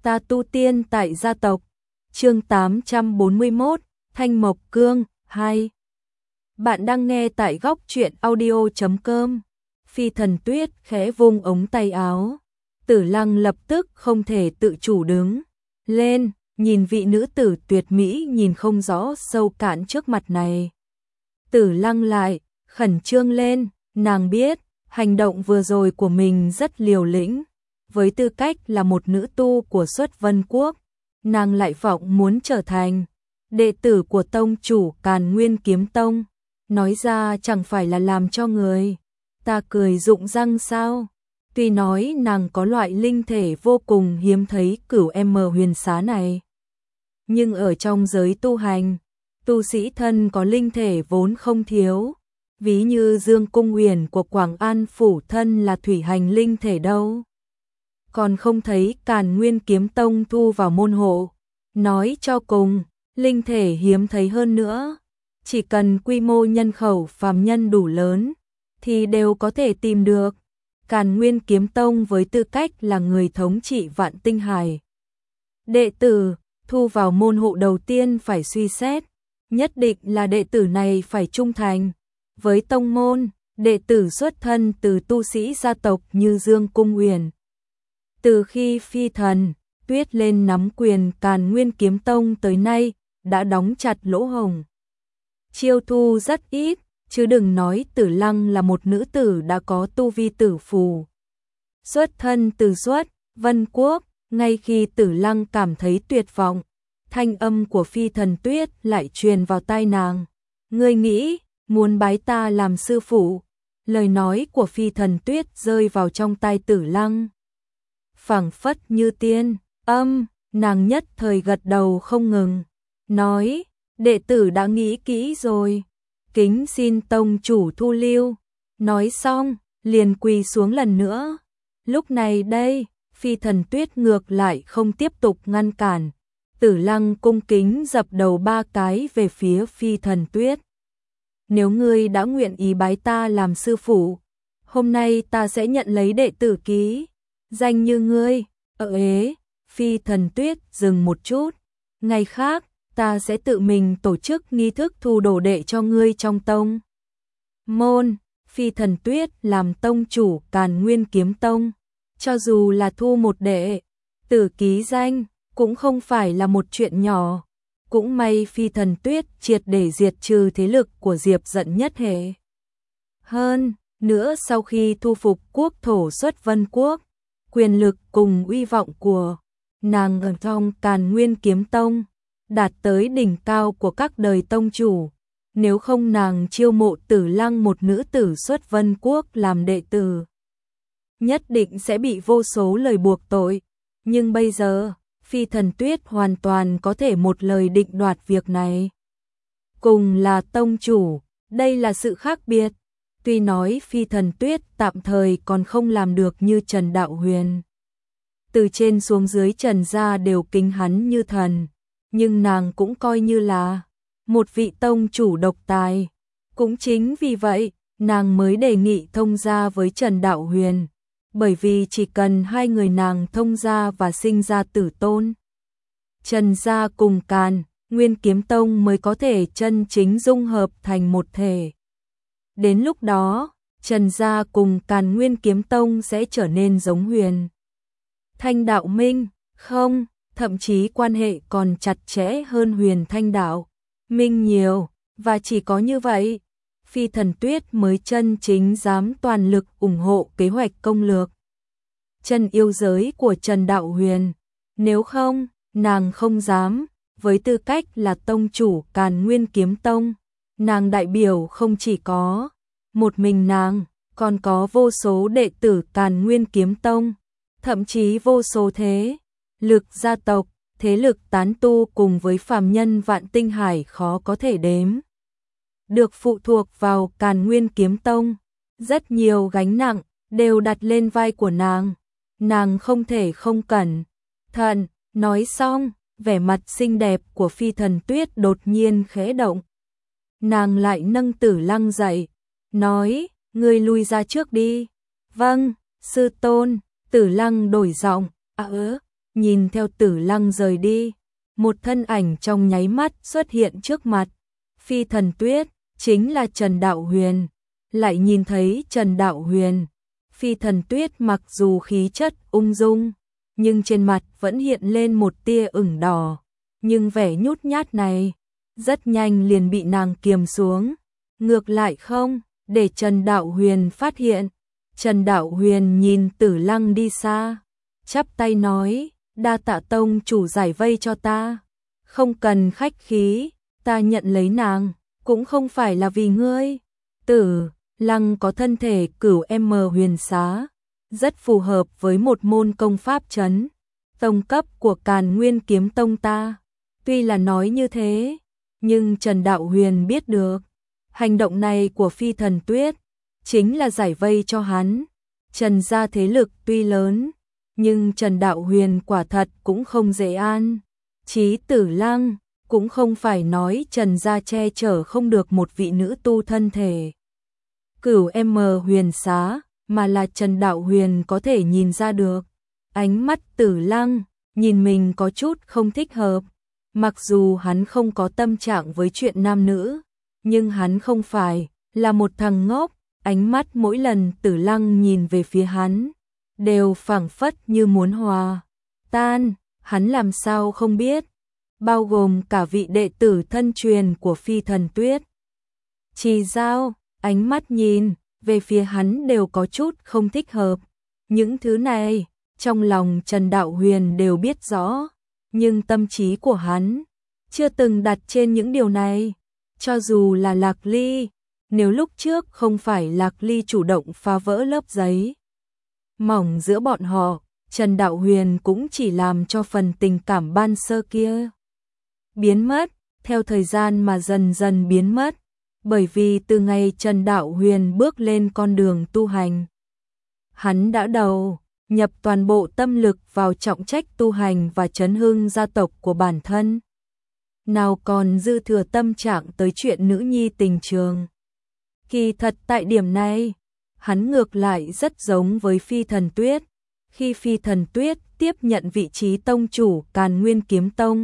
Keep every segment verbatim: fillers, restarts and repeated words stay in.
Ta tu tiên tại gia tộc. Chương tám trăm bốn mươi mốt, Thanh Mộc Cương hai. Bạn đang nghe tại góc truyện audio chấm com. Phi Thần Tuyết khẽ vung ống tay áo. Tử Lăng lập tức không thể tự chủ đứng lên, nhìn vị nữ tử tuyệt mỹ nhìn không rõ sâu cạn trước mặt này. Tử Lăng lại khẩn trương lên, nàng biết hành động vừa rồi của mình rất liều lĩnh. Với tư cách là một nữ tu của Xuất Vân Quốc, nàng lại vọng muốn trở thành đệ tử của tông chủ Càn Nguyên Kiếm Tông. Nói ra chẳng phải là làm cho người ta cười rụng răng sao? Tuy nói nàng có loại linh thể vô cùng hiếm thấy cửu em huyền xá này, nhưng ở trong giới tu hành, tu sĩ thân có linh thể vốn không thiếu. Ví như Dương Cung Huyền của Quảng An phủ thân là thủy hành linh thể đâu. Còn không thấy Càn Nguyên Kiếm Tông thu vào môn hộ. Nói cho cùng, linh thể hiếm thấy hơn nữa. Chỉ cần quy mô nhân khẩu phàm nhân đủ lớn, thì đều có thể tìm được. Càn Nguyên Kiếm Tông với tư cách là người thống trị Vạn Tinh Hải. Đệ tử, thu vào môn hộ đầu tiên phải suy xét. Nhất định là đệ tử này phải trung thành với tông môn, đệ tử xuất thân từ tu sĩ gia tộc như Dương Cung Huyền. Từ khi Phi Thần Tuyết lên nắm quyền Càn Nguyên Kiếm Tông tới nay, đã đóng chặt lỗ hổng. Chiêu thu rất ít, chứ đừng nói Tử Lăng là một nữ tử đã có tu vi tử phù. Xuất thân từ Xuất Vân Quốc, ngay khi Tử Lăng cảm thấy tuyệt vọng, thanh âm của Phi Thần Tuyết lại truyền vào tai nàng. Ngươi nghĩ, muốn bái ta làm sư phụ? Lời nói của Phi Thần Tuyết rơi vào trong tai Tử Lăng. Phảng phất như tiên âm, nàng nhất thời gật đầu không ngừng. Nói, đệ tử đã nghĩ kỹ rồi. Kính xin tông chủ thu lưu. Nói xong, liền quỳ xuống lần nữa. Lúc này đây, Phi Thần Tuyết ngược lại không tiếp tục ngăn cản. Tử Lăng cung kính dập đầu ba cái về phía Phi Thần Tuyết. Nếu ngươi đã nguyện ý bái ta làm sư phụ, hôm nay ta sẽ nhận lấy đệ tử ký danh như ngươi. Ờ ế, Phi Thần Tuyết dừng một chút. Ngày khác, ta sẽ tự mình tổ chức nghi thức thu đồ đệ cho ngươi trong tông môn. Phi Thần Tuyết làm tông chủ Càn Nguyên Kiếm Tông, cho dù là thu một đệ tử ký danh, cũng không phải là một chuyện nhỏ. Cũng may Phi Thần Tuyết triệt để diệt trừ thế lực của Diệp Dận nhất hệ. Hơn nữa sau khi thu phục quốc thổ Xuất Vân Quốc, quyền lực cùng uy vọng của nàng ở trong Càn Nguyên Kiếm Tông đạt tới đỉnh cao của các đời tông chủ. Nếu không nàng chiêu mộ Tử Lăng một nữ tử Xuất Vân Quốc làm đệ tử, nhất định sẽ bị vô số lời buộc tội. Nhưng bây giờ, Phi Thần Tuyết hoàn toàn có thể một lời định đoạt việc này. Cùng là tông chủ, đây là sự khác biệt. Tuy nói Phi Thần Tuyết tạm thời còn không làm được như Trần Đạo Huyền. Từ trên xuống dưới Trần gia đều kính hắn như thần. Nhưng nàng cũng coi như là một vị tông chủ độc tài. Cũng chính vì vậy, nàng mới đề nghị thông gia với Trần Đạo Huyền. Bởi vì chỉ cần hai người nàng thông gia và sinh ra tử tôn, Trần gia cùng Càn Nguyên Kiếm Tông mới có thể chân chính dung hợp thành một thể. Đến lúc đó, Trần gia cùng Càn Nguyên Kiếm Tông sẽ trở nên giống Huyền Thanh Đạo Minh, không, thậm chí quan hệ còn chặt chẽ hơn Huyền Thanh Đạo Minh nhiều, và chỉ có như vậy, Phi Thần Tuyết mới chân chính dám toàn lực ủng hộ kế hoạch công lược chân yêu giới của Trần Đạo Huyền. Nếu không, nàng không dám. Với tư cách là tông chủ Càn Nguyên Kiếm Tông, nàng đại biểu không chỉ có một mình nàng, còn có vô số đệ tử Càn Nguyên Kiếm Tông, thậm chí vô số thế lực gia tộc, thế lực tán tu cùng với phàm nhân Vạn Tinh Hải khó có thể đếm được phụ thuộc vào Càn Nguyên Kiếm Tông. Rất nhiều gánh nặng đều đặt lên vai của nàng. Nàng không thể không cẩn thận. Nói xong, vẻ mặt xinh đẹp của Phi Thần Tuyết đột nhiên khẽ động. Nàng lại nâng Tử Lăng dậy, nói, ngươi lui ra trước đi. Vâng, sư tôn. Tử Lăng đổi giọng, à ớ, nhìn theo Tử Lăng rời đi, một thân ảnh trong nháy mắt xuất hiện trước mặt. Phi Thần Tuyết, chính là Trần Đạo Huyền. Lại nhìn thấy Trần Đạo Huyền, Phi Thần Tuyết mặc dù khí chất ung dung, nhưng trên mặt vẫn hiện lên một tia ửng đỏ, nhưng vẻ nhút nhát này rất nhanh liền bị nàng kiềm xuống. Ngược lại không để Trần Đạo Huyền phát hiện. Trần Đạo Huyền nhìn Tử Lăng đi xa, chắp tay nói, đa tạ tông chủ giải vây cho ta. Không cần khách khí, ta nhận lấy nàng, cũng không phải là vì ngươi. Tử Lăng có thân thể cửu em huyền xá, rất phù hợp với một môn công pháp trấn tông cấp của Càn Nguyên Kiếm Tông ta. Tuy là nói như thế, nhưng Trần Đạo Huyền biết được, hành động này của Phi Thần Tuyết chính là giải vây cho hắn. Trần gia thế lực tuy lớn, nhưng Trần Đạo Huyền quả thật cũng không dễ an. Chí Tử Lăng cũng không phải nói Trần gia che chở không được một vị nữ tu thân thể cửu em huyền xá, mà là Trần Đạo Huyền có thể nhìn ra được. Ánh mắt Tử Lăng nhìn mình có chút không thích hợp. Mặc dù hắn không có tâm trạng với chuyện nam nữ, nhưng hắn không phải là một thằng ngốc. Ánh mắt mỗi lần Tử Lăng nhìn về phía hắn đều phảng phất như muốn hòa tan. Hắn làm sao không biết, bao gồm cả vị đệ tử thân truyền của Phi Thần Tuyết. Trì Giao, ánh mắt nhìn về phía hắn đều có chút không thích hợp. Những thứ này, trong lòng Trần Đạo Huyền đều biết rõ, nhưng tâm trí của hắn chưa từng đặt trên những điều này. Cho dù là Lạc Ly, nếu lúc trước không phải Lạc Ly chủ động phá vỡ lớp giấy mỏng giữa bọn họ, Trần Đạo Huyền cũng chỉ làm cho phần tình cảm ban sơ kia biến mất, theo thời gian mà dần dần biến mất. Bởi vì từ ngày Trần Đạo Huyền bước lên con đường tu hành, hắn đã đầu nhập toàn bộ tâm lực vào trọng trách tu hành và trấn hưng gia tộc của bản thân. Nào còn dư thừa tâm trạng tới chuyện nữ nhi tình trường. Kỳ thật tại điểm này, hắn ngược lại rất giống với Phi Thần Tuyết. Khi Phi Thần Tuyết tiếp nhận vị trí tông chủ Càn Nguyên Kiếm Tông,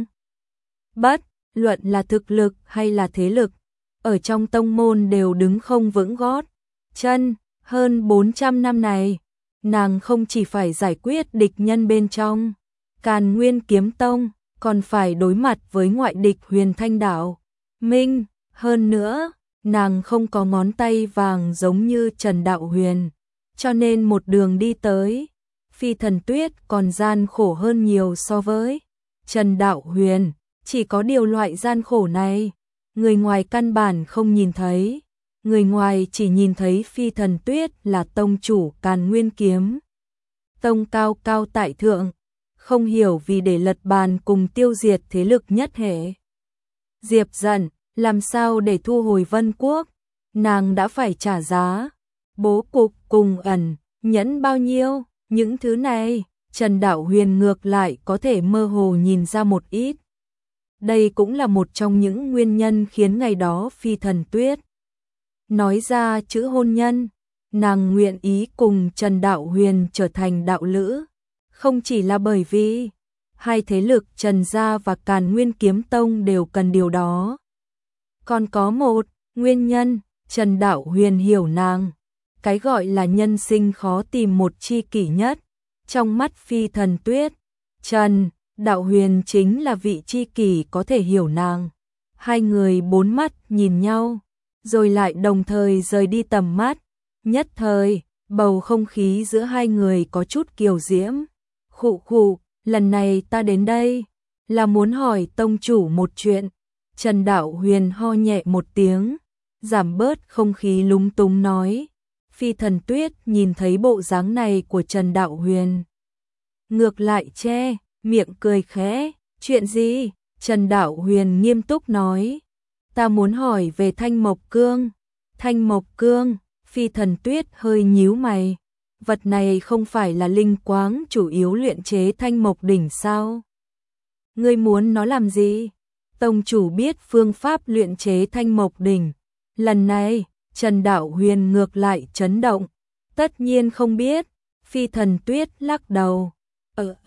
bất luận là thực lực hay là thế lực, ở trong tông môn đều đứng không vững gót chân. Hơn bốn trăm năm này, nàng không chỉ phải giải quyết địch nhân bên trong Càn Nguyên Kiếm Tông, còn phải đối mặt với ngoại địch Huyền Thanh Đạo Minh. Hơn nữa, nàng không có ngón tay vàng giống như Trần Đạo Huyền, cho nên một đường đi tới, Phi Thần Tuyết còn gian khổ hơn nhiều so với Trần Đạo Huyền. Chỉ có điều loại gian khổ này, người ngoài căn bản không nhìn thấy. Người ngoài chỉ nhìn thấy Phi Thần Tuyết là tông chủ Càn Nguyên Kiếm Tông cao cao tại thượng, không hiểu vì để lật bàn cùng tiêu diệt thế lực nhất hệ Diệp Dận, làm sao để thu hồi Vân Quốc, nàng đã phải trả giá. Bố cục cùng ẩn nhẫn bao nhiêu, những thứ này Trần Đạo Huyền ngược lại có thể mơ hồ nhìn ra một ít. Đây cũng là một trong những nguyên nhân khiến ngày đó Phi Thần Tuyết nói ra chữ hôn nhân. Nàng nguyện ý cùng Trần Đạo Huyền trở thành đạo lữ, không chỉ là bởi vì hai thế lực Trần gia và Càn Nguyên Kiếm Tông đều cần điều đó. Còn có một nguyên nhân, Trần Đạo Huyền hiểu nàng. Cái gọi là nhân sinh khó tìm một tri kỷ nhất. Trong mắt Phi Thần Tuyết, Trần Đạo Huyền chính là vị tri kỷ có thể hiểu nàng. Hai người bốn mắt nhìn nhau, rồi lại đồng thời rời đi tầm mắt. Nhất thời, bầu không khí giữa hai người có chút kiều diễm. Khụ khụ, lần này ta đến đây là muốn hỏi tông chủ một chuyện. Trần Đạo Huyền ho nhẹ một tiếng, giảm bớt không khí lúng túng nói. Phi Thần Tuyết nhìn thấy bộ dáng này của Trần Đạo Huyền, ngược lại che miệng cười khẽ. Chuyện gì? Trần Đạo Huyền nghiêm túc nói. Ta muốn hỏi về Thanh Mộc Cương. Thanh Mộc Cương, Phi Thần Tuyết hơi nhíu mày. Vật này không phải là linh quáng chủ yếu luyện chế Thanh Mộc Đỉnh sao? Ngươi muốn nó làm gì? Tông chủ biết phương pháp luyện chế Thanh Mộc Đỉnh. Lần này, Trần Đạo Huyền ngược lại chấn động. Tất nhiên không biết. Phi Thần Tuyết lắc đầu. Ờ á,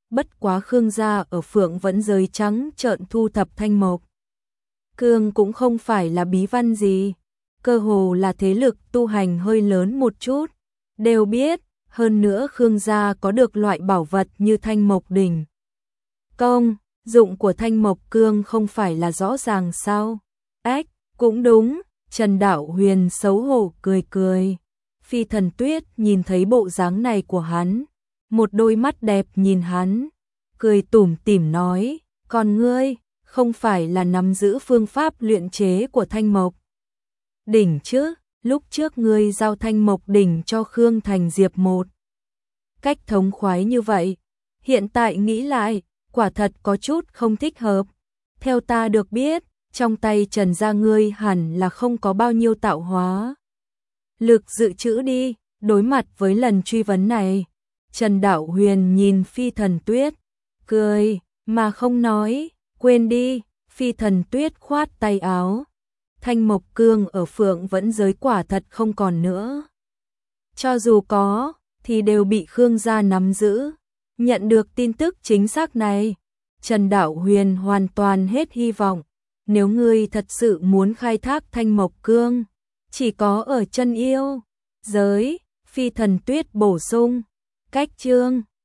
bất quá Khương gia ở Phượng Vẫn Giới trắng trợn thu thập Thanh Mộc Cương cũng không phải là bí văn gì, cơ hồ là thế lực tu hành hơi lớn một chút, đều biết, hơn nữa Khương gia có được loại bảo vật như Thanh Mộc đỉnh. Công dụng của Thanh Mộc Cương không phải là rõ ràng sao? Ách, cũng đúng, Trần Đạo Huyền xấu hổ cười cười. Phi Thần Tuyết nhìn thấy bộ dáng này của hắn, một đôi mắt đẹp nhìn hắn, cười tủm tỉm nói, còn ngươi, không phải là nắm giữ phương pháp luyện chế của Thanh Mộc đỉnh chứ, lúc trước ngươi giao Thanh Mộc đỉnh cho Khương Thành Diệp một cách thống khoái như vậy, hiện tại nghĩ lại, quả thật có chút không thích hợp. Theo ta được biết, trong tay Trần gia ngươi hẳn là không có bao nhiêu tạo hóa lực dự trữ đi. Đối mặt với lần truy vấn này, Trần Đạo Huyền nhìn Phi Thần Tuyết, cười mà không nói, quên đi. Phi Thần Tuyết khoát tay áo, Thanh Mộc Cương ở Phượng Vẫn Giới quả thật không còn nữa. Cho dù có, thì đều bị Khương gia nắm giữ. Nhận được tin tức chính xác này, Trần Đạo Huyền hoàn toàn hết hy vọng. Nếu ngươi thật sự muốn khai thác Thanh Mộc Cương, chỉ có ở chân yêu giới. Phi Thần Tuyết bổ sung, cách chương